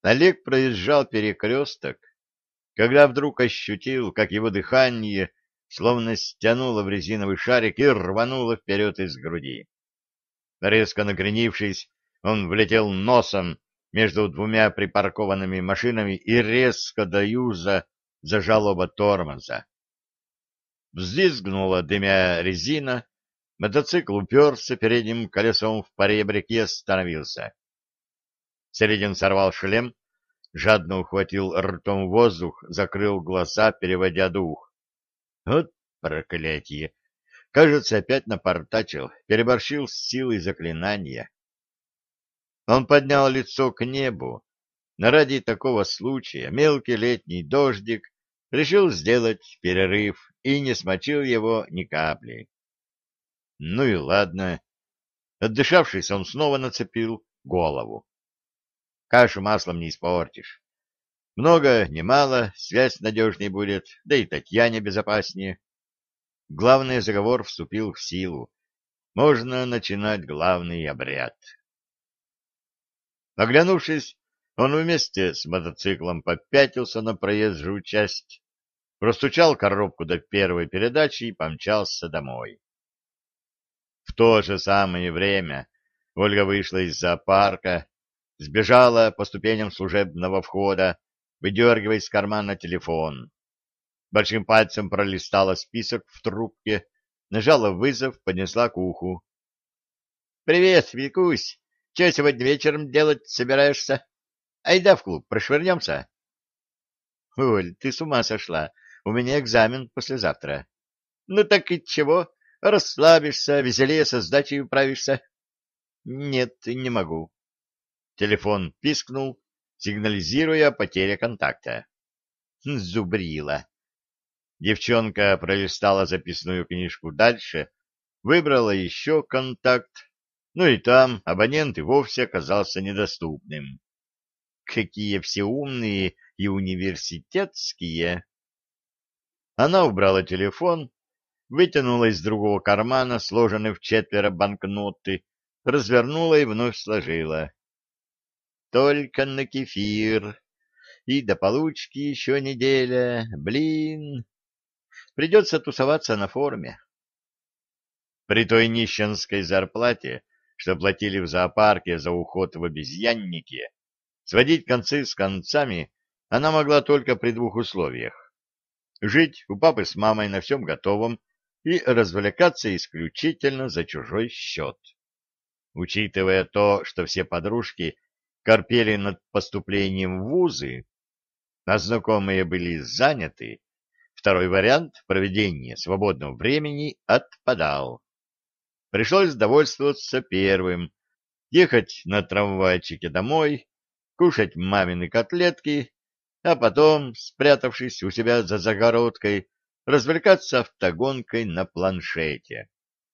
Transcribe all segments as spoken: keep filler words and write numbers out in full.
Олег проезжал перекресток, когда вдруг ощутил, как его дыхание словно стянуло в резиновый шарик и рвануло вперед из груди. Резко накренившись, он влетел носом между двумя припаркованными машинами и резко до юза зажал оба тормоза. Взвизгнула дымя резина, мотоцикл уперся передним колесом в поребрик и остановился. Середин сорвал шлем, жадно ухватил ртом воздух, закрыл глаза, переводя дух. Вот проклятие! Кажется, опять напортачил, переборщил с силой заклинания. Он поднял лицо к небу. Но ради такого случая мелкий летний дождик решил сделать перерыв и не смочил его ни капли. Ну и ладно. Отдышавшись, он снова нацепил голову. Кашу маслом не испортишь. Много, ни мало, связь надежней будет, да и Татьяне безопаснее. Главный заговор вступил в силу. Можно начинать главный обряд. Оглянувшись, он вместе с мотоциклом попятился на проезжую часть, простучал коробку до первой передачи и помчался домой. В то же самое время Ольга вышла из зоопарка, сбежала по ступеням служебного входа, выдергивая из кармана телефон. Большим пальцем пролистала список в трубке, нажала вызов, поднесла к уху. — Привет, Викусь! Че сегодня вечером делать собираешься? Айда в клуб, прошвырнемся? — Оль, ты с ума сошла. У меня экзамен послезавтра. — Ну так и чего? Расслабишься, веселее со сдачей управишься? — Нет, не могу. Телефон пискнул, сигнализируя о потере контакта. Зубрила. Девчонка пролистала записную книжку дальше, выбрала еще контакт, ну и там абонент и вовсе оказался недоступным. Какие все умные и университетские! Она убрала телефон, вытянула из другого кармана сложенные в четверо банкноты, развернула и вновь сложила. Только на кефир. И до получки еще неделя. Блин. Придется тусоваться на форуме. При той нищенской зарплате, что платили в зоопарке за уход в обезьяннике, сводить концы с концами она могла только при двух условиях. Жить у папы с мамой на всем готовом и развлекаться исключительно за чужой счет. Учитывая то, что все подружки корпели над поступлением в вузы, а знакомые были заняты, второй вариант проведения свободного времени отпадал. Пришлось довольствоваться первым, ехать на трамвайчике домой, кушать мамины котлетки, а потом, спрятавшись у себя за загородкой, развлекаться автогонкой на планшете.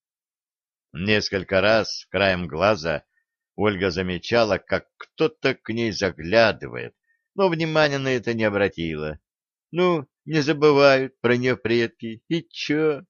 Несколько раз краем глаза Ольга замечала, как кто-то к ней заглядывает, но внимания на это не обратила. Ну, не забывают про нее предки, и чё?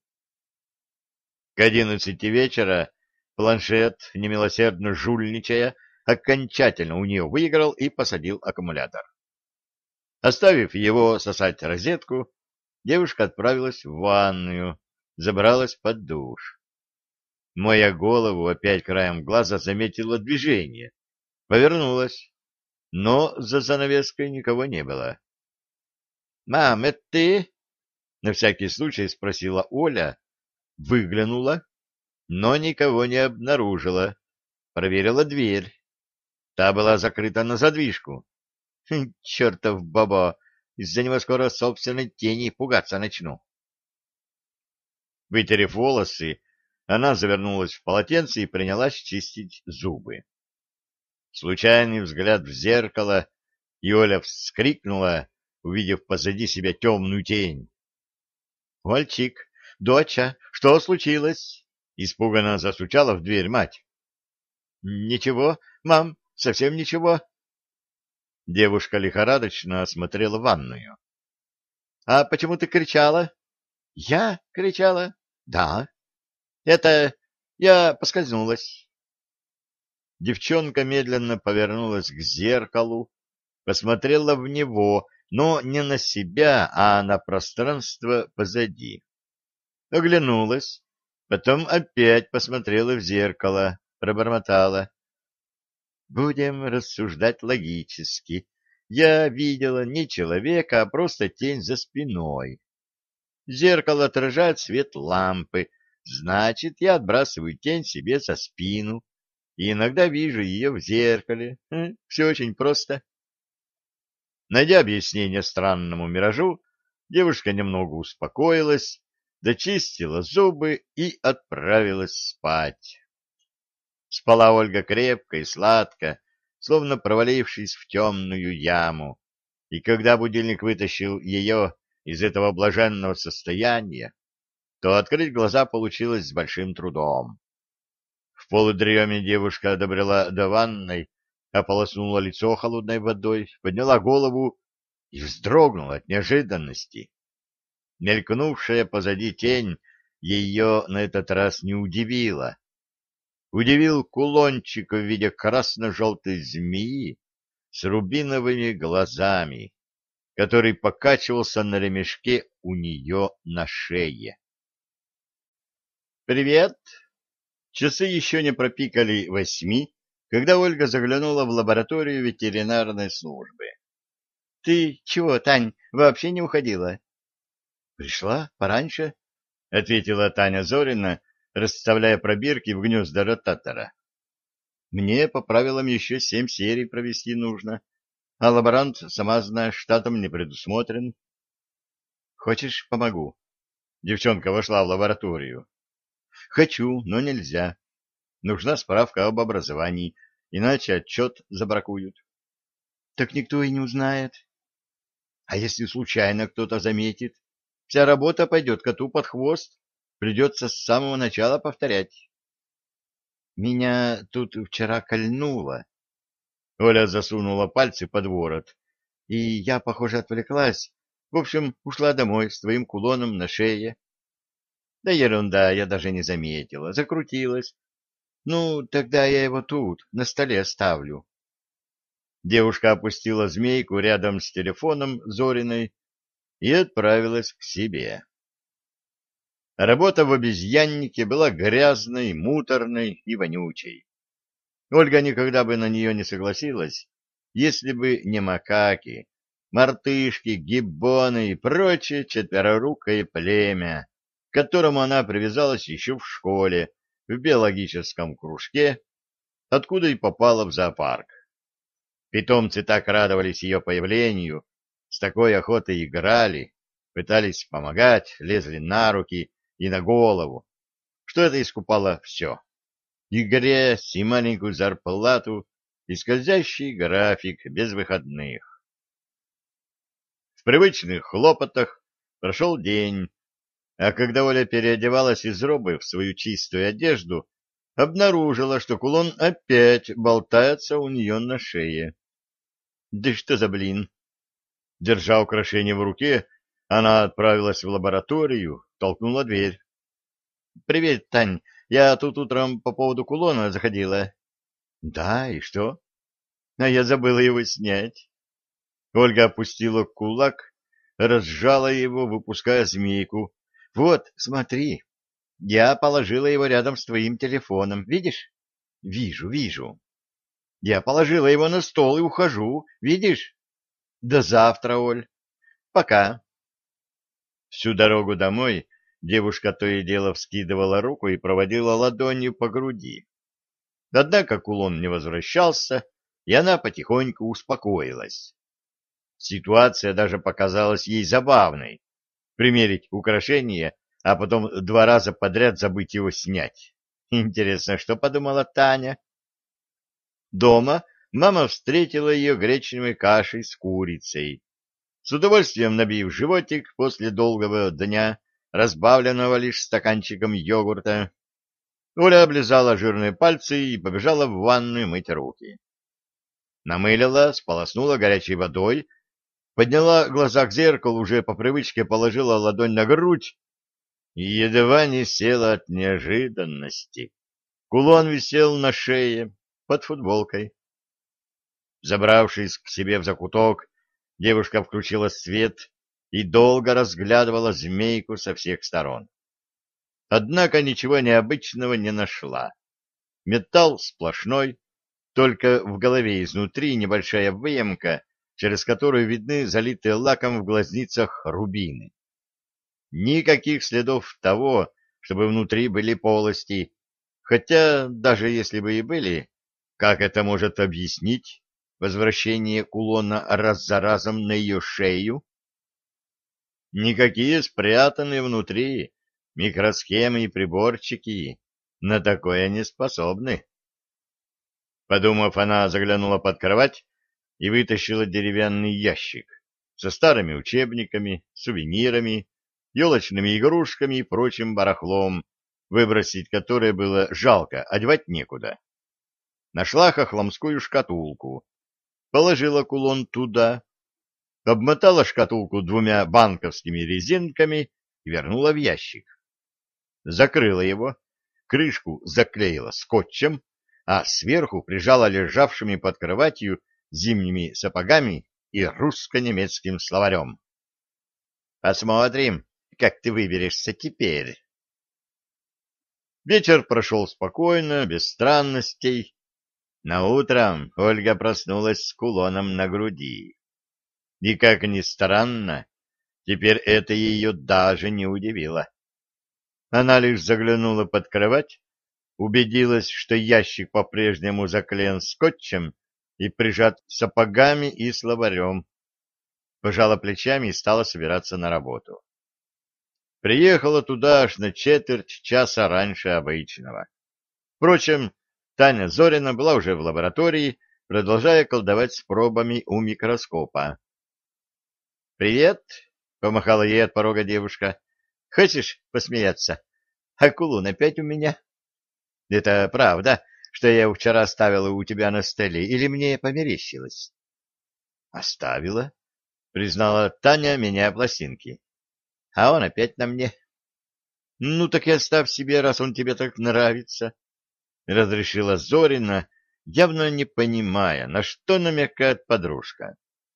К одиннадцати вечера планшет, немилосердно жульничая, окончательно у нее выиграл и посадил аккумулятор. Оставив его сосать розетку, девушка отправилась в ванную, забралась под душ. Моя голову опять краем глаза заметила движение, повернулась, но за занавеской никого не было. — Мам, это ты? — на всякий случай спросила Оля, выглянула, но никого не обнаружила, проверила дверь. Та была закрыта на задвижку. Чертов баба, из-за него скоро собственной тени пугаться начну. Вытерев волосы, она завернулась в полотенце и принялась чистить зубы. Случайный взгляд в зеркало, и Оля вскрикнула, увидев позади себя темную тень. — Ольчик, доча, что случилось? — испуганно застучала в дверь мать. — Ничего, мам, совсем ничего. Девушка лихорадочно осмотрела ванную. — А почему ты кричала? — Я кричала? — Да. — Это... я поскользнулась. Девчонка медленно повернулась к зеркалу, посмотрела в него, но не на себя, а на пространство позади. Оглянулась, потом опять посмотрела в зеркало, пробормотала. Будем рассуждать логически. Я видела не человека, а просто тень за спиной. Зеркало отражает свет лампы, значит, я отбрасываю тень себе за спину и иногда вижу ее в зеркале. Хм, все очень просто. Найдя объяснение странному миражу, девушка немного успокоилась, дочистила зубы и отправилась спать. Спала Ольга крепко и сладко, словно провалившись в темную яму, и когда будильник вытащил ее из этого блаженного состояния, то открыть глаза получилось с большим трудом. В полудреме девушка добрела до ванной, ополоснула лицо холодной водой, подняла голову и вздрогнула от неожиданности. Мелькнувшая позади тень ее на этот раз не удивила. Удивил кулончик в виде красно-желтой змеи с рубиновыми глазами, который покачивался на ремешке у нее на шее. «Привет!» Часы еще не пропикали восьми, когда Ольга заглянула в лабораторию ветеринарной службы. — Ты чего, Тань, вообще не уходила? — Пришла пораньше, — ответила Таня Зорина, расставляя пробирки в гнезда ротатора. — Мне по правилам еще семь серий провести нужно, а лаборант, сама знаешь, штатом не предусмотрен. — Хочешь, помогу? Девчонка вошла в лабораторию. — Хочу, но нельзя. Нужна справка об образовании, иначе отчет забракуют. — Так никто и не узнает. — А если случайно кто-то заметит? Вся работа пойдет коту под хвост. Придется с самого начала повторять. — Меня тут вчера кольнуло. Оля засунула пальцы под ворот, и я, похоже, отвлеклась. В общем, ушла домой с твоим кулоном на шее. — Да ерунда, я даже не заметила. Закрутилась. Ну, тогда я его тут, на столе оставлю. Девушка опустила змейку рядом с телефоном Зориной и отправилась к себе. Работа в обезьяннике была грязной, муторной и вонючей. Ольга никогда бы на нее не согласилась, если бы не макаки, мартышки, гиббоны и прочее четверорукое племя, к которому она привязалась еще в школе, в биологическом кружке, откуда и попала в зоопарк. Питомцы так радовались ее появлению, с такой охотой играли, пытались помогать, лезли на руки и на голову, что это искупало все. И грязь, и маленькую зарплату, и скользящий график без выходных. В привычных хлопотах прошел день, а когда Оля переодевалась из робы в свою чистую одежду, обнаружила, что кулон опять болтается у нее на шее. Да что за блин? Держа украшение в руке, она отправилась в лабораторию, толкнула дверь. — Привет, Тань, я тут утром по поводу кулона заходила. — Да, и что? — А я забыла его снять. Ольга опустила кулак, разжала его, выпуская змейку. — Вот, смотри, я положила его рядом с твоим телефоном, видишь? — Вижу, вижу. — Я положила его на стол и ухожу, видишь? — До завтра, Оль. Пока. Всю дорогу домой девушка то и дело вскидывала руку и проводила ладонью по груди. Однако кулон не возвращался, и она потихоньку успокоилась. Ситуация даже показалась ей забавной. Примерить украшение, а потом два раза подряд забыть его снять. Интересно, что подумала Таня? Дома мама встретила ее гречневой кашей с курицей. С удовольствием набив животик после долгого дня, разбавленного лишь стаканчиком йогурта, Оля облизала жирные пальцы и побежала в ванную мыть руки. Намылила, сполоснула горячей водой, подняла глаза к зеркалу, уже по привычке положила ладонь на грудь и едва не села от неожиданности. Кулон висел на шее под футболкой. Забравшись к себе в закуток, девушка включила свет и долго разглядывала змейку со всех сторон. Однако ничего необычного не нашла. Металл сплошной, только в голове изнутри небольшая выемка, через которую видны залитые лаком в глазницах рубины. Никаких следов того, чтобы внутри были полости, хотя даже если бы и были, как это может объяснить возвращение кулона раз за разом на ее шею? Никакие спрятанные внутри микросхемы и приборчики на такое не способны. Подумав, она заглянула под кровать и вытащила деревянный ящик со старыми учебниками, сувенирами, елочными игрушками и прочим барахлом, выбросить которое было жалко, одевать некуда. Нашла хохломскую шкатулку, положила кулон туда, обмотала шкатулку двумя банковскими резинками и вернула в ящик. Закрыла его, крышку заклеила скотчем, а сверху прижала лежавшими под кроватью зимними сапогами и русско-немецким словарем. Посмотрим, как ты выберешься теперь. Вечер прошел спокойно, без странностей. Наутром Ольга проснулась с кулоном на груди. И, как ни странно, теперь это ее даже не удивило. Она лишь заглянула под кровать, убедилась, что ящик по-прежнему заклеен скотчем и прижат сапогами и словарем. Пожала плечами и стала собираться на работу. Приехала туда аж на четверть часа раньше обычного. Впрочем, Таня Зорина была уже в лаборатории, продолжая колдовать с пробами у микроскопа. «Привет!» — помахала ей от порога девушка. «Хочешь посмеяться? А кулон опять у меня?» «Это правда, что я вчера оставила у тебя на столе, или мне померещилось?» «Оставила», — признала Таня, меняя пластинки. «А он опять на мне». «Ну так и оставь себе, раз он тебе так нравится», — разрешила Зорина, явно не понимая, на что намекает подружка.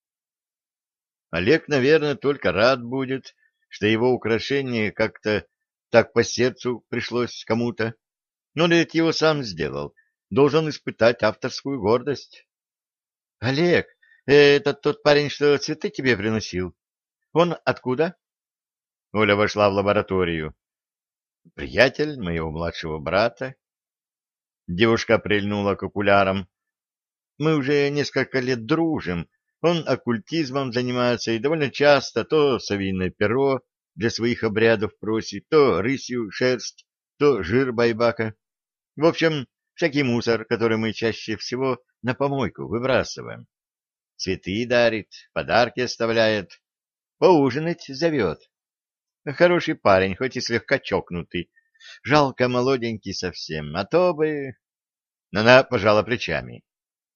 Олег, наверное, только рад будет, что его украшение как-то так по сердцу пришлось кому-то. Но ведь его сам сделал, должен испытать авторскую гордость. — Олег, это тот парень, что цветы тебе приносил? Он откуда? Оля вошла в лабораторию. — Приятель моего младшего брата. Девушка прильнула к окулярам. — Мы уже несколько лет дружим. Он оккультизмом занимается и довольно часто то совиное перо для своих обрядов просит, то рысью шерсть, то жир байбака. В общем, всякий мусор, который мы чаще всего на помойку выбрасываем. Цветы дарит, подарки оставляет, поужинать зовет. Хороший парень, хоть и слегка чокнутый. Жалко, молоденький совсем, а то бы... Она пожала плечами.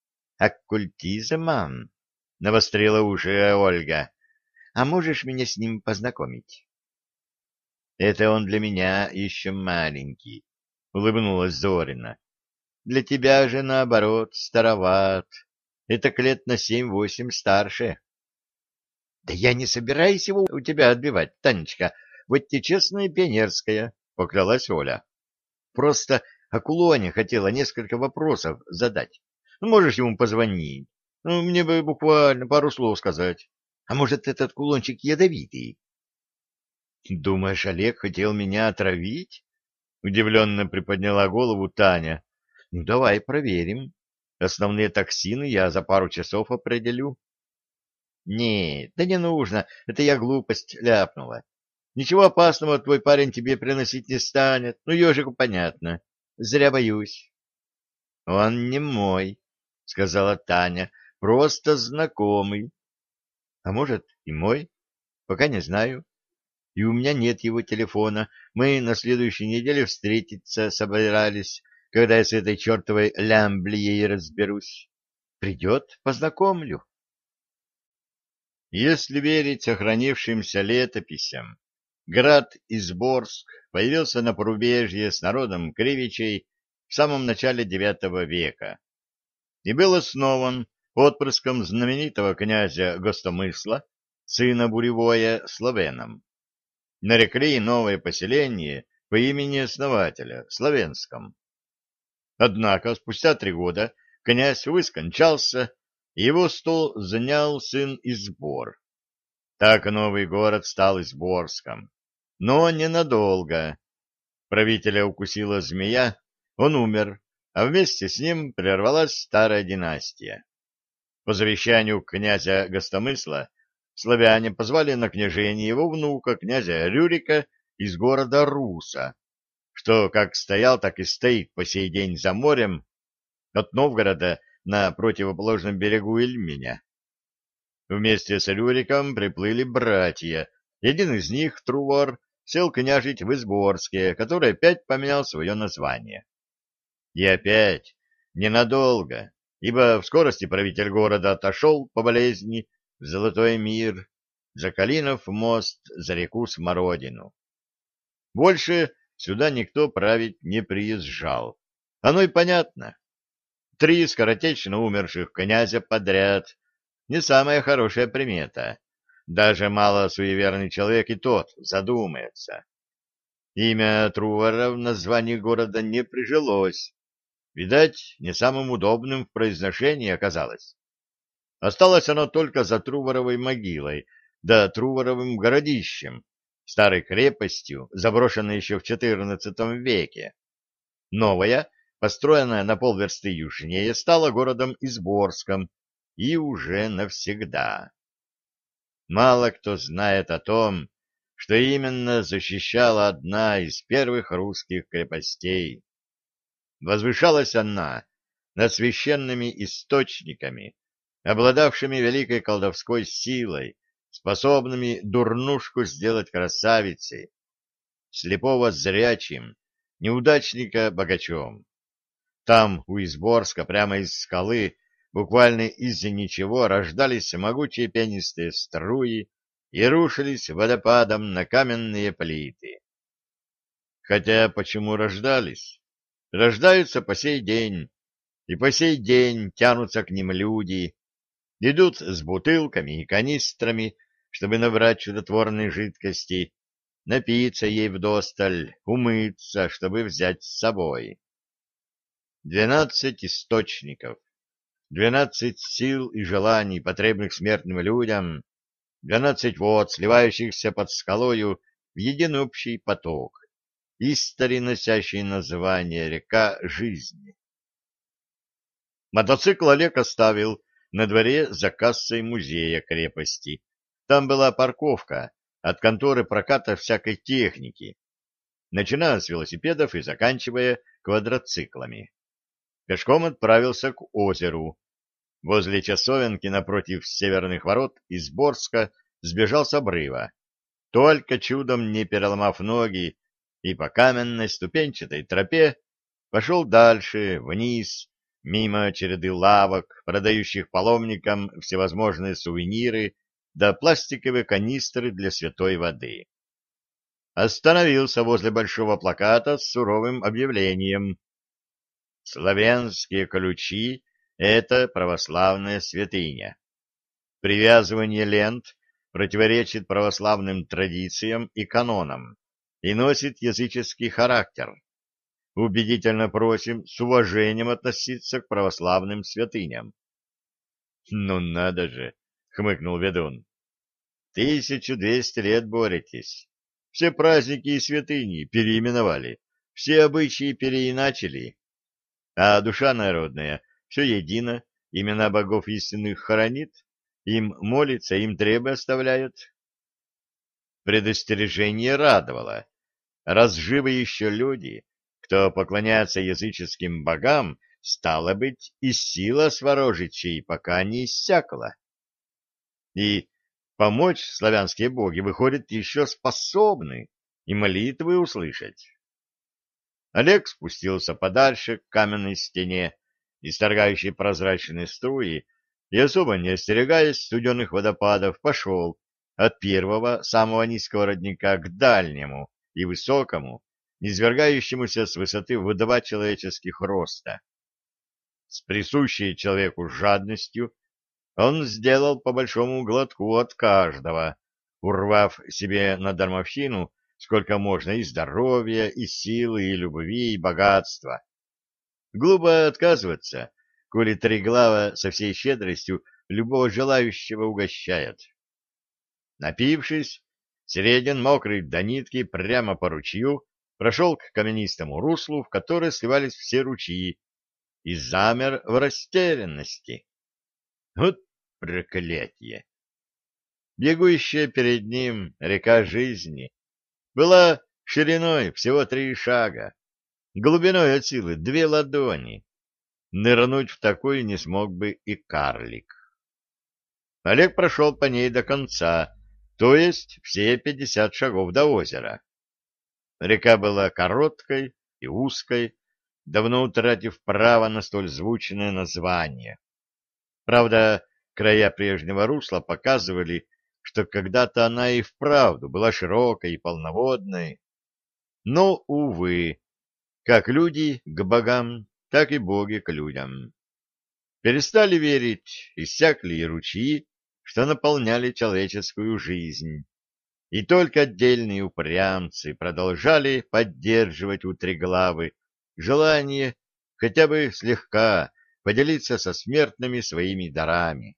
Оккультизмом? — навострила уши Ольга. — А можешь меня с ним познакомить? — Это он для меня еще маленький, — улыбнулась Зорина. — Для тебя же, наоборот, староват. Это к лет на семь-восемь старше. — Да я не собираюсь его у тебя отбивать, Танечка. Вот тебе честная пионерская, — поклялась Оля. — Просто о кулоне хотела несколько вопросов задать. Ну, можешь ему позвонить. Ну, мне бы буквально пару слов сказать. А может, этот кулончик ядовитый? — Думаешь, Олег хотел меня отравить? — удивленно приподняла голову Таня. — Ну, давай проверим. Основные токсины я за пару часов определю. — Нет, да не нужно. Это я глупость ляпнула. Ничего опасного твой парень тебе приносить не станет. Ну, ежику понятно. Зря боюсь. — Он не мой, — сказала Таня. — Просто знакомый. А может, и мой? Пока не знаю. И у меня нет его телефона. Мы на следующей неделе встретиться собирались, когда я с этой чертовой лямблией разберусь. Придет, познакомлю. Если верить сохранившимся летописям, град Изборск появился на порубежье с народом Кривичей в самом начале девятого века и был основан отпрыском знаменитого князя Гостомысла, сына Буревоя, Славеном. Нарекли новое поселение по имени основателя, Славенском. Однако спустя три года князь выскончался, и его стол занял сын Избор. Так новый город стал Изборском. Но ненадолго. Правителя укусила змея, он умер, а вместе с ним прервалась старая династия. По завещанию князя Гостомысла славяне позвали на княжение его внука, князя Рюрика, из города Руса, что как стоял, так и стоит по сей день за морем, от Новгорода на противоположном берегу Ильменя. Вместе с Рюриком приплыли братья. Один из них, Трувор, сел княжить в Изборске, который опять поменял свое название. И опять ненадолго, ибо в скорости правитель города отошел по болезни в Золотой мир, за Калинов мост, за реку Смородину. Больше сюда никто править не приезжал. Оно и понятно. Три скоротечно умерших князя подряд — не самая хорошая примета. Даже мало суеверный человек и тот задумается. Имя Трувора в названии города не прижилось. Видать, не самым удобным в произношении оказалось. Осталось оно только за Труворовой могилой, да Труворовым городищем, старой крепостью, заброшенной еще в четырнадцатом веке. Новая, построенная на полверсты южнее, стала городом Изборском, и уже навсегда. Мало кто знает о том, что именно защищала одна из первых русских крепостей. Возвышалась она над священными источниками, обладавшими великой колдовской силой, способными дурнушку сделать красавицей, слепого зрячим, неудачника богачом. Там, у Изборска, прямо из скалы, буквально из-за ничего, рождались могучие пенистые струи и рушились водопадом на каменные плиты. Хотя почему рождались? Рождаются по сей день, и по сей день тянутся к ним люди, идут с бутылками и канистрами, чтобы набрать чудотворной жидкости, напиться ей вдосталь, умыться, чтобы взять с собой. Двенадцать источников, двенадцать сил и желаний, потребных смертным людям, двенадцать вод, сливающихся под скалою в единый общий поток, истори носящий название река жизни. Мотоцикл Олег оставил на дворе за кассой музея крепости. Там была парковка от конторы проката всякой техники, начиная с велосипедов и заканчивая квадроциклами. Пешком отправился к озеру. Возле часовенки напротив северных ворот из Борска сбежал с обрыва, только чудом не переломав ноги, и по каменной ступенчатой тропе пошел дальше, вниз, мимо череды лавок, продающих паломникам всевозможные сувениры да пластиковые канистры для святой воды. Остановился возле большого плаката с суровым объявлением: «Славянские ключи — это православная святыня. Привязывание лент противоречит православным традициям и канонам и носит языческий характер. Убедительно просим с уважением относиться к православным святыням». «Ну надо же!» — хмыкнул ведун. «Тысячу двести лет боретесь. Все праздники и святыни переименовали, все обычаи переиначили. А душа народная все едино, имена богов истинных хоронит, им молится, им требы оставляет». Предостережение радовало. Раз живы еще люди, кто поклоняется языческим богам, стало быть, и сила сворожичей пока не иссякла. И помочь славянские боги, выходят, еще способны и молитвы услышать. Олег спустился подальше к каменной стене, исторгающей прозрачные струи, и, особо не остерегаясь студенных водопадов, пошел от первого, самого низкого родника к дальнему и высокому, низвергающемуся с высоты в два человеческих роста. С присущей человеку жадностью он сделал по большому глотку от каждого, урвав себе на дармовщину сколько можно и здоровья, и силы, и любви, и богатства. Глупо отказываться, коли Триглава со всей щедростью любого желающего угощает. Напившись, Середин, мокрый до нитки, прямо по ручью, прошел к каменистому руслу, в которое сливались все ручьи, и замер в растерянности. Вот проклятие! Бегущая перед ним река жизни была шириной всего три шага, глубиной от силы две ладони. Нырнуть в такой не смог бы и карлик. Олег прошел по ней до конца, то есть все пятьдесят шагов до озера. Река была короткой и узкой, давно утратив право на столь звучное название. Правда, края прежнего русла показывали, что когда-то она и вправду была широкой и полноводной. Но, увы, как люди к богам, так и боги к людям. Перестали верить, иссякли и ручьи, что наполняли человеческую жизнь. И только отдельные упрямцы продолжали поддерживать у Триглавы желание хотя бы слегка поделиться со смертными своими дарами.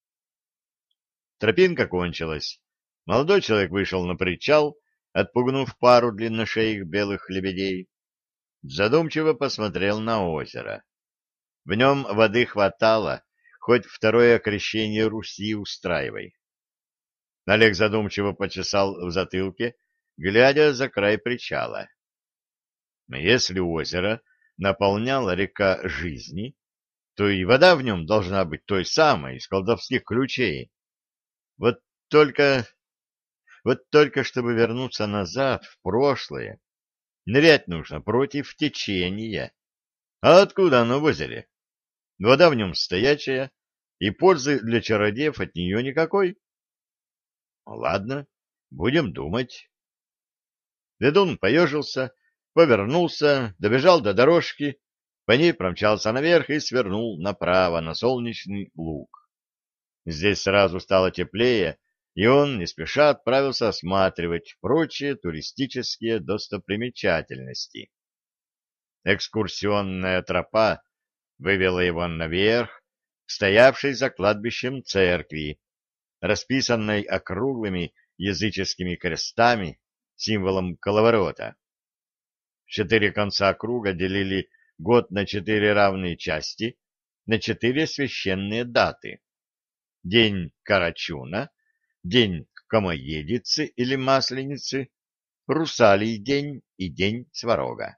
Тропинка кончилась. Молодой человек вышел на причал, отпугнув пару длинношеих белых лебедей. Задумчиво посмотрел на озеро. В нем воды хватало, хоть второе крещение Руси устраивай. Олег задумчиво почесал в затылке, глядя за край причала. Если озеро наполняла река жизни, то и вода в нем должна быть той самой, из колдовских ключей. Вот только... Вот только чтобы вернуться назад, в прошлое, нырять нужно против течения. А откуда оно в озере? Вода в нем стоячая, и пользы для чародеев от нее никакой. Ладно, будем думать. Ведун поежился, повернулся, добежал до дорожки, по ней промчался наверх и свернул направо на солнечный луг. Здесь сразу стало теплее, и он не спеша отправился осматривать прочие туристические достопримечательности. Экскурсионная тропа вывела его наверх, к стоявшей за кладбищем церкви, расписанной округлыми языческими крестами, символом коловорота. Четыре конца круга делили год на четыре равные части, на четыре священные даты. День Карачуна, день Комоедицы или Масленицы, Русалий день и день Сварога.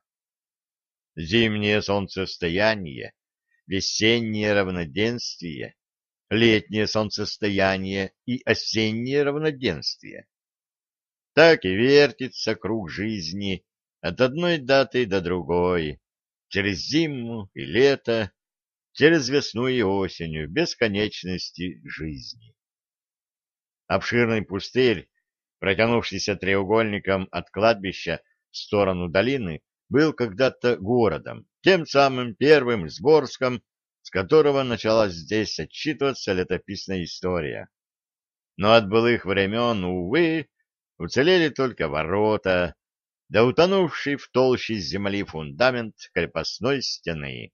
Зимнее солнцестояние, весеннее равноденствие, летнее солнцестояние и осеннее равноденствие. Так и вертится круг жизни от одной даты до другой, через зиму и лето, через весну и осень, в бесконечности жизни. Обширный пустырь, протянувшийся треугольником от кладбища в сторону долины, был когда-то городом, тем самым первым Сборском, с которого началась здесь отчитываться летописная история. Но от былых времен, увы, уцелели только ворота, да утонувший в толще земли фундамент крепостной стены.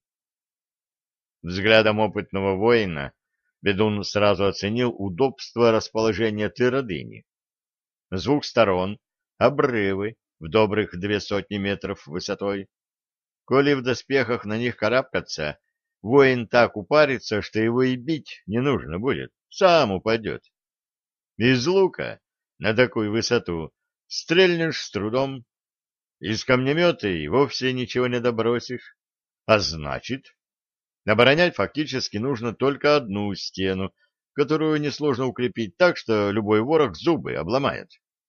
Взглядом опытного воина ведун сразу оценил удобство расположения твердыни. С двух сторон обрывы в добрых две сотни метров высотой. Коли в доспехах на них карабкаться, воин так упарится, что его и бить не нужно будет, сам упадет. Из лука на такую высоту стрельнешь с трудом, из камнемета и вовсе ничего не добросишь. А значит, оборонять фактически нужно только одну стену, которую несложно укрепить так, что любой ворог зубы обломает.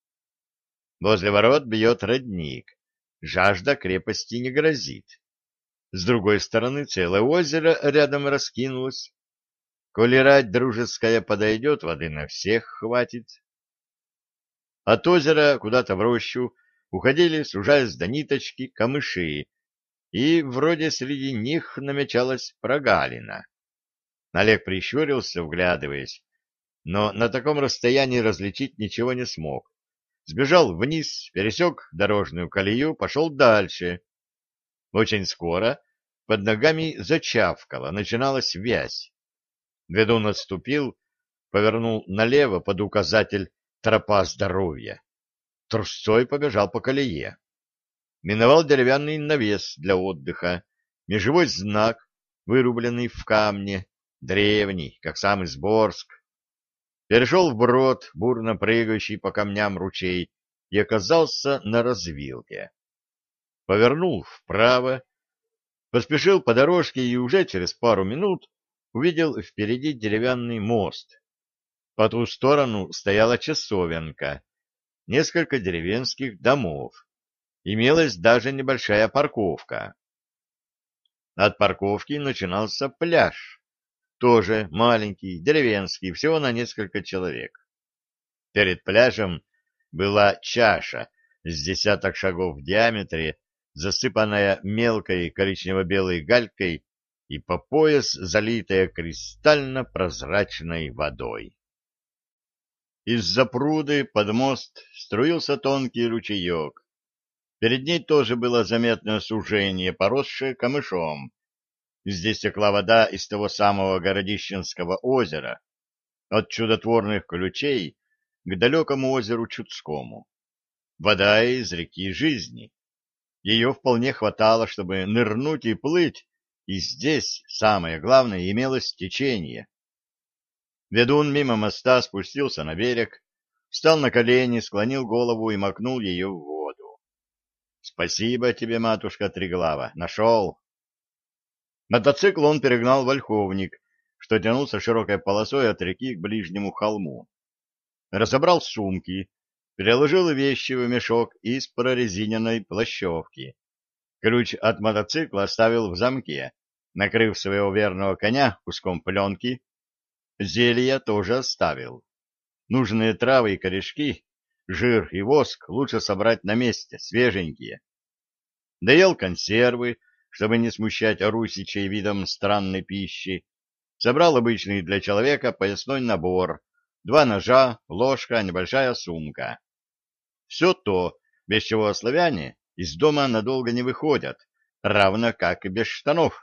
Возле ворот бьет родник, жажда крепости не грозит. С другой стороны целое озеро рядом раскинулось. Коли рать дружеская подойдет, воды на всех хватит. От озера куда-то в рощу уходили, сужаясь до ниточки, камыши, и вроде среди них намечалась прогалина. Олег прищурился, вглядываясь, но на таком расстоянии различить ничего не смог. Сбежал вниз, пересек дорожную колею, пошел дальше. Очень скоро под ногами зачавкало, начиналась вязь. Ведун отступил, повернул налево под указатель «Тропа здоровья». Трусцой побежал по колее. Миновал деревянный навес для отдыха, межевой знак, вырубленный в камне, древний, как сам Изборск. Перешел вброд, бурно прыгающий по камням ручей, и оказался на развилке. Повернул вправо, поспешил по дорожке и уже через пару минут увидел впереди деревянный мост. По ту сторону стояла часовенка, несколько деревенских домов. Имелась даже небольшая парковка. От парковки начинался пляж, тоже маленький, деревенский, всего на несколько человек. Перед пляжем была чаша с десяток шагов в диаметре, засыпанная мелкой коричнево-белой галькой и по пояс залитая кристально-прозрачной водой. Из-за пруды под мост струился тонкий ручеек. Перед ней тоже было заметное сужение, поросшее камышом. Здесь текла вода из того самого Городищенского озера, от чудотворных ключей к далекому озеру Чудскому. Вода из реки жизни. Ее вполне хватало, чтобы нырнуть и плыть, и здесь, самое главное, имелось течение. Ведун мимо моста спустился на берег, встал на колени, склонил голову и макнул ее в воду. — Спасибо тебе, матушка Триглава, нашел. Мотоцикл он перегнал в ольховник, что тянулся широкой полосой от реки к ближнему холму. Разобрал сумки, переложил вещи в мешок из прорезиненной плащевки. Ключ от мотоцикла оставил в замке, накрыв своего верного коня куском пленки. Зелья тоже оставил. Нужные травы и корешки, жир и воск лучше собрать на месте, свеженькие. Доел консервы, чтобы не смущать русичей видом странной пищи. Собрал обычный для человека поясной набор, два ножа, ложка, небольшая сумка. Все то, без чего славяне из дома надолго не выходят, равно как и без штанов.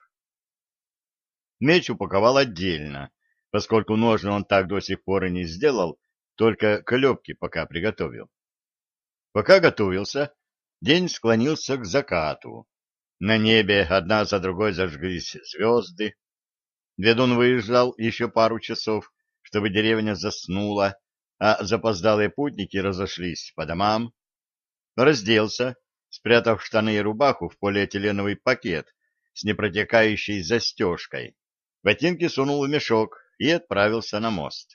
Меч упаковал отдельно, поскольку ножны он так до сих пор и не сделал, только клепки пока приготовил. Пока готовился, день склонился к закату. На небе одна за другой зажглись звезды. Ведун выезжал еще пару часов, чтобы деревня заснула, а запоздалые путники разошлись по домам. Разделся, спрятав штаны и рубаху в полиэтиленовый пакет с непротекающей застежкой. Ботинки сунул в мешок и отправился на мост.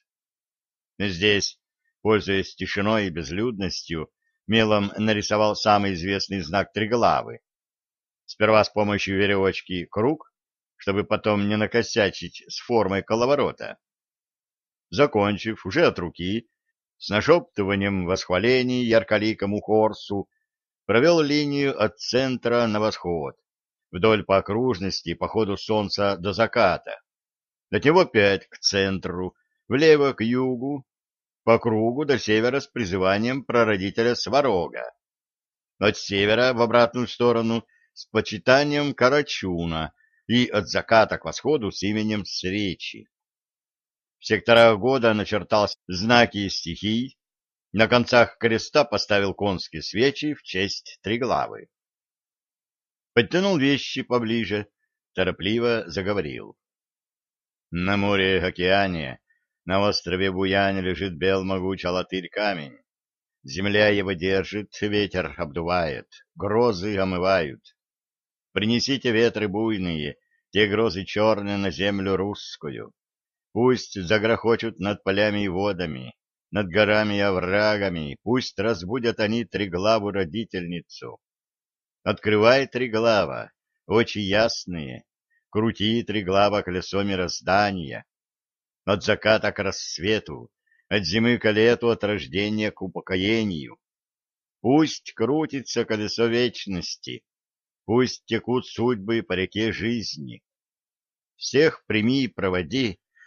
Здесь, пользуясь тишиной и безлюдностью, мелом нарисовал самый известный знак Триглавы. Сперва с помощью веревочки круг, чтобы потом не накосячить с формой коловорота. Закончив, уже от руки, с нашептыванием восхвалений ярколикому Хорсу, провел линию от центра на восход, вдоль по окружности по ходу солнца до заката. От него опять к центру, влево к югу, по кругу до севера с призыванием прародителя Сварога. От севера в обратную сторону с почитанием Карачуна и от заката к восходу с именем Свечи. В секторах года начертал знаки стихий, на концах креста поставил конские свечи в честь Триглавы. Подтянул вещи поближе, торопливо заговорил. На море-океане, на острове Буяне лежит бел могучий латырь камень. Земля его держит, ветер обдувает, грозы омывают. Принесите ветры буйные, те грозы черные на землю русскую. Пусть загрохочут над полями и водами, над горами и оврагами, пусть разбудят они Триглаву родительницу. Открывай, Триглава, очи ясные, крути, Триглава, колесо мироздания. От заката к рассвету, от зимы к лету, от рождения к упокоению. Пусть крутится колесо вечности, пусть текут судьбы по реке жизни. Всех прими и проводи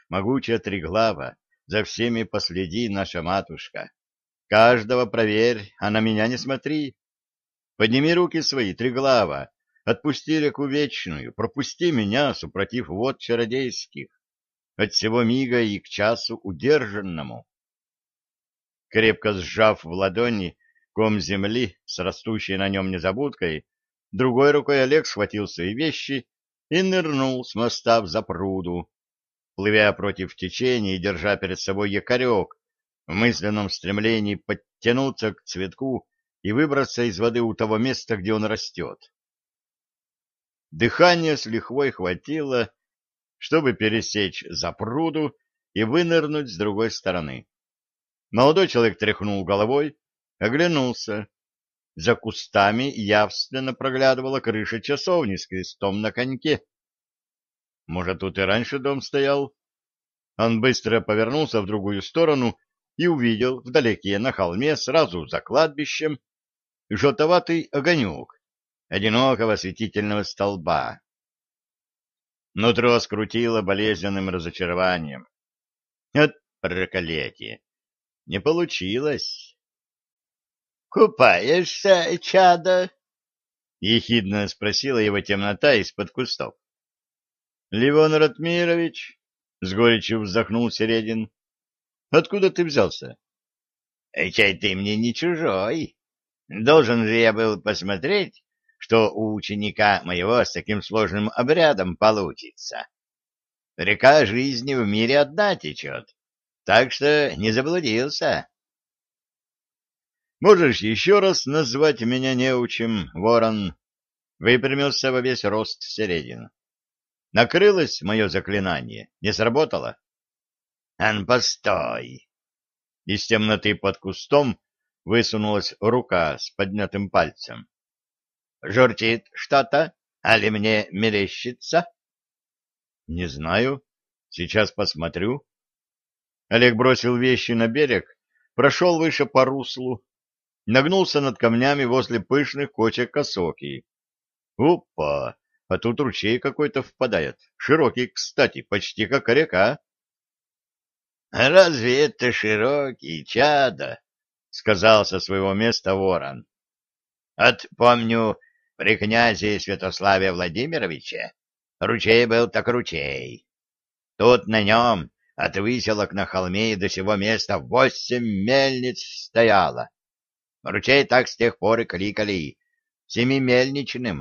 могучая Триглава, за всеми последи, наша матушка. Каждого проверь, а на меня не смотри. Подними руки свои, Триглава, отпусти реку вечную, пропусти меня, супротив вод чародейских, от всего мига и к часу удержанному. Крепко сжав в ладони ком земли с растущей на нем незабудкой, другой рукой Олег схватил свои вещи и нырнул с моста в запруду, плывя против течения и держа перед собой якорек в мысленном стремлении подтянуться к цветку и выбраться из воды у того места, где он растет. Дыхания с лихвой хватило, чтобы пересечь запруду и вынырнуть с другой стороны. Молодой человек тряхнул головой, оглянулся. За кустами явственно проглядывала крыша часовни с крестом на коньке. Может, тут и раньше дом стоял? Он быстро повернулся в другую сторону и увидел вдалеке на холме, сразу за кладбищем, желтоватый огонек одинокого осветительного столба. Нутро скрутило болезненным разочарованием. От проклятия! Не получилось. — Купаешься, чадо? — ехидно спросила его темнота из-под кустов. — Ливон Ратмирович, — с горечью вздохнул Середин, — откуда ты взялся? — Чай ты мне не чужой. Должен же я был посмотреть, что у ученика моего с таким сложным обрядом получится. Река жизни в мире одна течет, так что не заблудился. — Можешь еще раз назвать меня неучим, ворон? — выпрямился во весь рост Середин. — Накрылось мое заклинание? Не сработало? — Ан, постой! Из темноты под кустом высунулась рука с поднятым пальцем. — Журчит что-то? Али мне мерещится? — Не знаю. Сейчас посмотрю. Олег бросил вещи на берег, прошел выше по руслу, нагнулся над камнями возле пышных кочек осоки. Опа! А тут ручей какой-то впадает. Широкий, кстати, почти как река. — Разве это широкий, чадо? — сказал со своего места ворон. — От, помню, при князе Святославе Владимировиче ручей был так ручей. Тут на нем от выселок на холме и до сего места восемь мельниц стояло. Ручей так с тех пор и кликали семимельничным.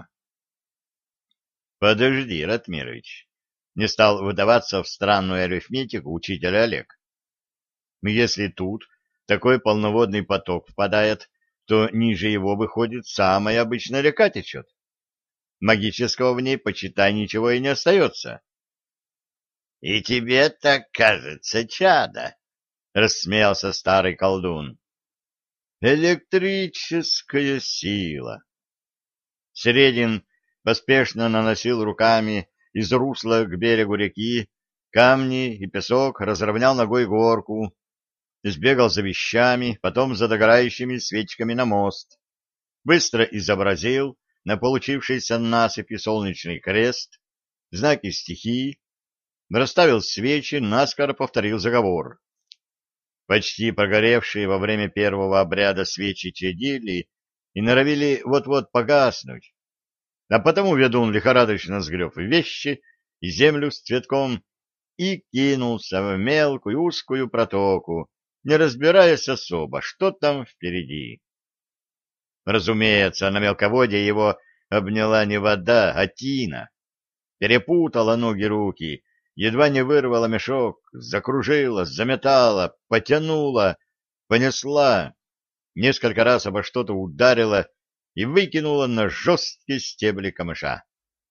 — Подожди, Ратмирович, — не стал выдаваться в странную арифметику учитель Олег. — Если тут такой полноводный поток впадает, то ниже его, выходит, самая обычная река течет. Магического в ней, почитай, ничего и не остается. — И тебе так кажется, чадо? — рассмеялся старый колдун. — Электрическая сила. Середин поспешно наносил руками из русла к берегу реки камни и песок, разровнял ногой горку, сбегал за вещами, потом за догорающими свечками на мост, быстро изобразил на получившейся насыпи солнечный крест, знаки стихии, расставил свечи, наскоро повторил заговор. Почти прогоревшие во время первого обряда свечи чадили и норовили вот-вот погаснуть, а потому ведун лихорадочно сгреб вещи и землю с цветком и кинулся в мелкую узкую протоку, не разбираясь особо, что там впереди. Разумеется, на мелководье его обняла не вода, а тина, перепутала ноги-руки, едва не вырвала мешок, закружила, заметала, потянула, понесла, несколько раз обо что-то ударила и выкинула на жесткие стебли камыша.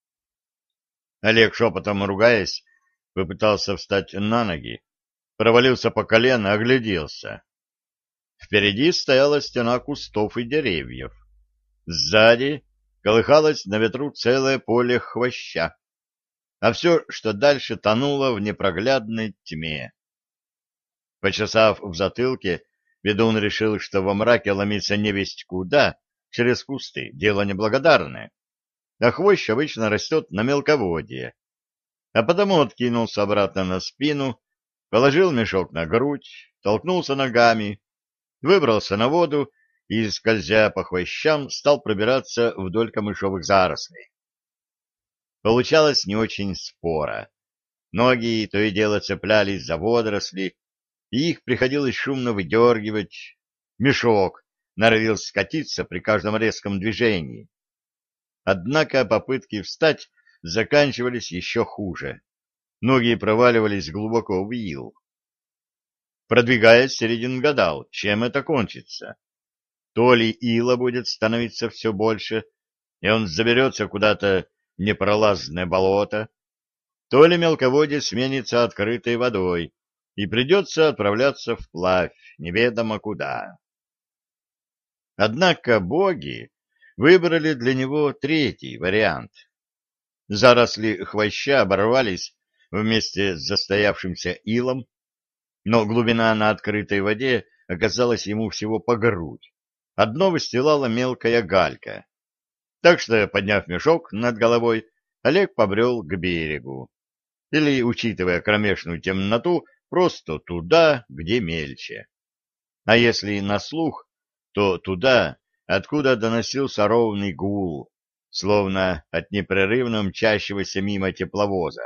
Олег, шепотом ругаясь, попытался встать на ноги, провалился по колено, огляделся. Впереди стояла стена кустов и деревьев. Сзади колыхалось на ветру целое поле хвоща, а все, что дальше, тонуло в непроглядной тьме. Почесав в затылке, ведун решил, что во мраке ломиться невесть куда, через кусты, дело неблагодарное, а хвощ обычно растет на мелководье, а потому откинулся обратно на спину, положил мешок на грудь, толкнулся ногами, выбрался на воду и, скользя по хвощам, стал пробираться вдоль камышовых зарослей. Получалось не очень споро. Ноги то и дело цеплялись за водоросли, и их приходилось шумно выдергивать. Мешок норовил скатиться при каждом резком движении. Однако попытки встать заканчивались еще хуже. Ноги проваливались глубоко в ил. Продвигаясь, Середин гадал, чем это кончится. То ли ила будет становиться все больше, и он заберется куда-то в непролазное болото, то ли мелководье сменится открытой водой, и придется отправляться вплавь, неведомо куда. Однако боги выбрали для него третий вариант. Заросли хвоща оборвались вместе с застоявшимся илом, но глубина на открытой воде оказалась ему всего по грудь. Одно выстилала мелкая галька. Так что, подняв мешок над головой, Олег побрел к берегу. Или, учитывая кромешную темноту, просто туда, где мельче. А если на слух, то туда, откуда доносился ровный гул, словно от непрерывно мчащегося мимо тепловоза.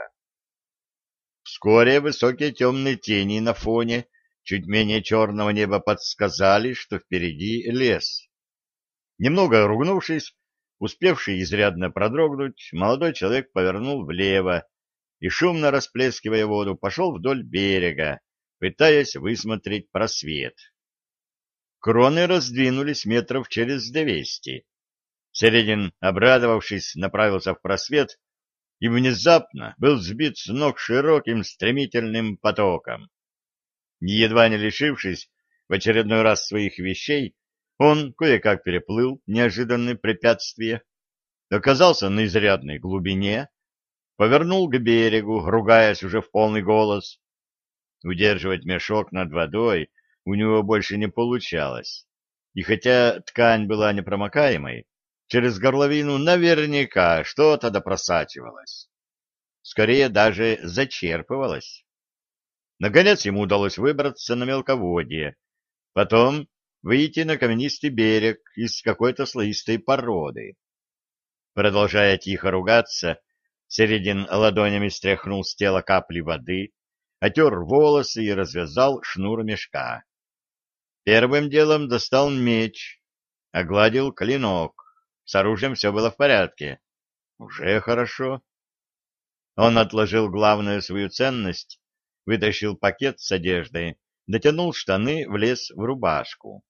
Вскоре высокие темные тени на фоне чуть менее черного неба подсказали, что впереди лес. Немного ругнувшись, успевший изрядно продрогнуть, молодой человек повернул влево и, шумно расплескивая воду, пошел вдоль берега, пытаясь высмотреть просвет. Кроны раздвинулись метров через двести. Середин, обрадовавшись, направился в просвет и внезапно был сбит с ног широким стремительным потоком. Едва не лишившись в очередной раз своих вещей, он кое-как переплыл неожиданное препятствие, оказался на изрядной глубине, повернул к берегу, ругаясь уже в полный голос. Удерживать мешок над водой у него больше не получалось, и хотя ткань была непромокаемой, через горловину наверняка что-то допросачивалось. Скорее даже зачерпывалось. Наконец ему удалось выбраться на мелководье, потом выйти на каменистый берег из какой-то слоистой породы. Продолжая тихо ругаться, Середин ладонями стряхнул с тела капли воды, отер волосы и развязал шнур мешка. Первым делом достал меч, огладил клинок. С оружием все было в порядке. Уже хорошо. Он отложил главную свою ценность, вытащил пакет с одеждой, натянул штаны, влез в рубашку.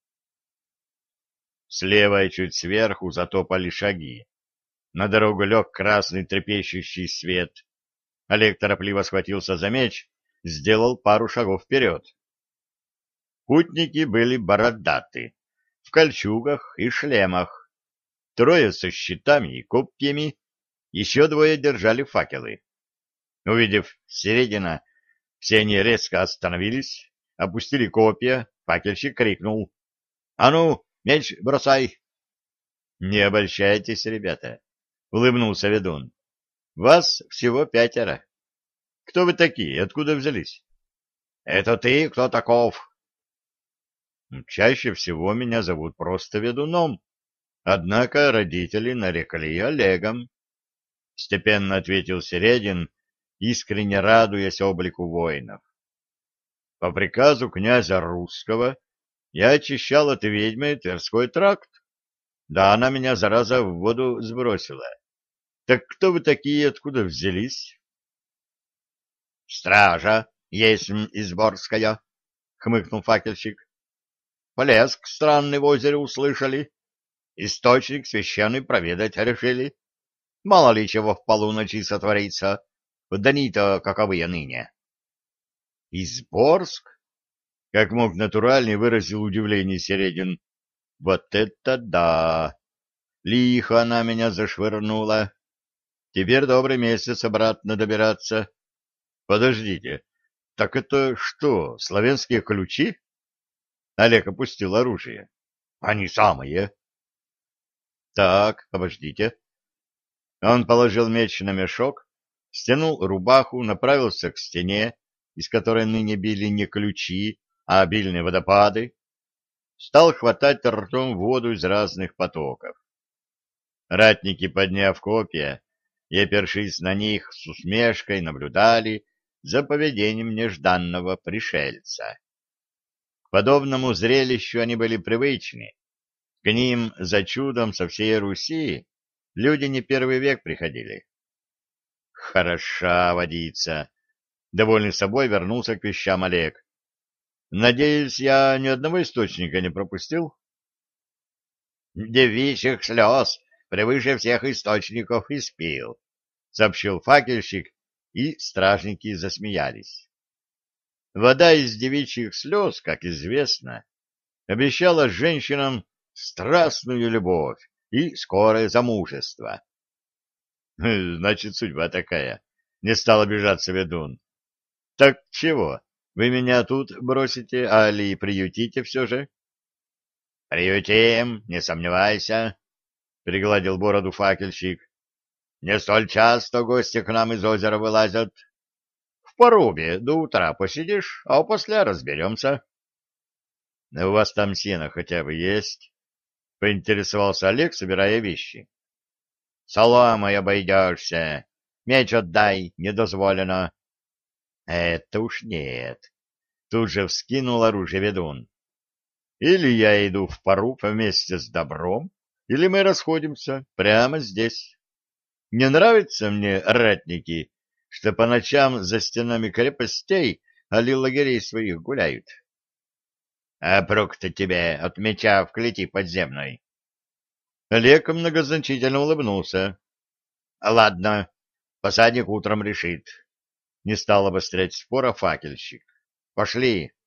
Слева и чуть сверху затопали шаги. На дорогу лег красный трепещущий свет. Олег торопливо схватился за меч, сделал пару шагов вперед. Путники были бородаты, в кольчугах и шлемах. Трое со щитами и копьями, еще двое держали факелы. Увидев Середина, все они резко остановились, опустили копья, факельщик крикнул: — А ну, меч бросай! — Не обольщайтесь, ребята, — улыбнулся ведун. — Вас всего пятеро. Кто вы такие, откуда взялись? — Это ты кто таков? — Чаще всего меня зовут просто ведуном. Однако родители нарекли Олегом, — степенно ответил Середин, искренне радуясь облику воинов. По приказу князя Русского я очищал от ведьмы Тверской тракт. Да она меня, зараза, в воду сбросила. Так кто вы такие, откуда взялись? — Стража есмь Изборская, — хмыкнул факельщик. — Плеск странный в озере услышали. Источник священный проведать решили. Мало ли чего в полуночи сотворится, дни-то каковые ныне. — Изборск? — как мог натуральнее выразил удивление Середин. — Вот это да! Лихо она меня зашвырнула. Теперь добрый месяц обратно добираться. Подождите, так это что, славянские ключи? Олег опустил оружие. — Они самые. — Так, обождите. Он положил меч на мешок, стянул рубаху, направился к стене, из которой ныне били не ключи, а обильные водопады, стал хватать ртом воду из разных потоков. Ратники, подняв копья и опершись на них, с усмешкой наблюдали за поведением нежданного пришельца. К подобному зрелищу они были привычны. К ним за чудом со всей Руси люди не первый век приходили. Хороша водица. Довольный собой вернулся к вещам Олег. Надеюсь, я ни одного источника не пропустил? Девичьих слез превыше всех источников испил, сообщил факельщик, и стражники засмеялись. Вода из девичьих слез, как известно, обещала женщинам страстную любовь и скорое замужество. Значит, судьба такая. Не стал обижаться ведун. Так чего, вы меня тут бросите, али приютите все же? Приютим, не сомневайся, пригладил бороду факельщик. Не столь часто гости к нам из озера вылазят. В порубе до утра посидишь, а после разберемся. — У вас там сено хотя бы есть? — поинтересовался Олег, собирая вещи. — Соломой обойдешься. Меч отдай, не дозволено. — Это уж нет. Тут же вскинул оружие ведун. — Или я иду в поруб вместе с добром, или мы расходимся прямо здесь. Не нравятся мне ратники, что по ночам за стенами крепостей али лагерей своих гуляют. А прок-то тебе от меча в клети подземной. Олег многозначительно улыбнулся. — Ладно, посадник утром решит. Не стал обострять спора факельщик. — Пошли.